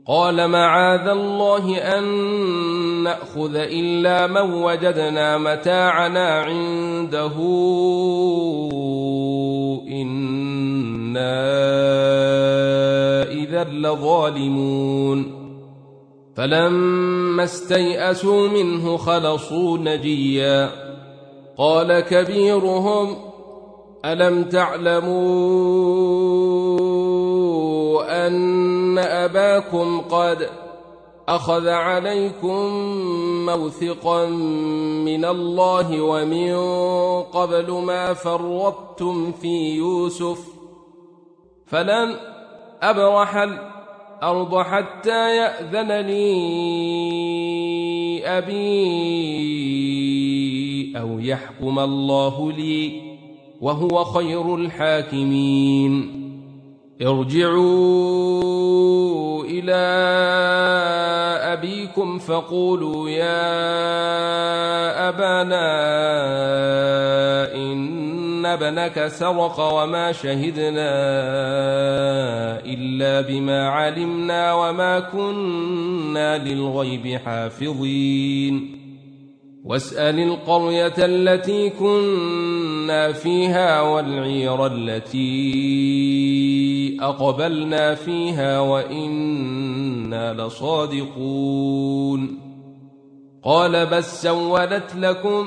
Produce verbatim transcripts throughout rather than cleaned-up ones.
قال معاذ الله أن نأخذ إلا من وجدنا متاعنا عنده إنا إذا لظالمون فلما استيئسوا منه خلصوا نجيا قال كبيرهم ألم تعلموا أن أباكم قد أخذ عليكم موثقا من الله ومن قبل ما فرطتم في يوسف فلن أبرح الأرض حتى يأذن لي أبي أو يحكم الله لي وهو خير الحاكمين ارجعوا إلى أبيكم فقولوا يا أبانا إن ابنك سرق وما شهدنا إلا بما علمنا وما كنا للغيب حافظين واسأل القرية التي كنا فيها والعير التي أقبلنا فيها وإنا لصادقون قال بل سولت لكم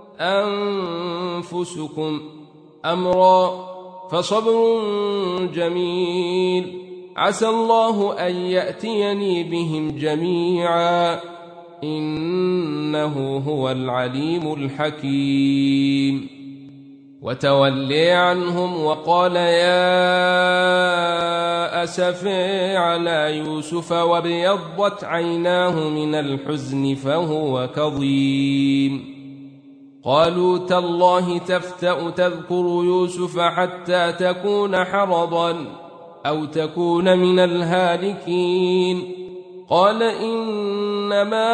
أنفسكم أمرا فصبر جميل عسى الله أن يأتيني بهم جميعا إنه هو العليم الحكيم وتولي عنهم وقال يا أسفي على يوسف وابيضت عيناه من الحزن فهو كظيم قالوا تالله تفتأ تذكر يوسف حتى تكون حرضا أو تكون من الهالكين قال إنما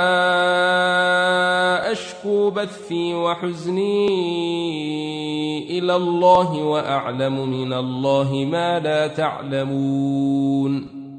أشكو بثي وحزني إلى الله وأعلم من الله ما لا تعلمون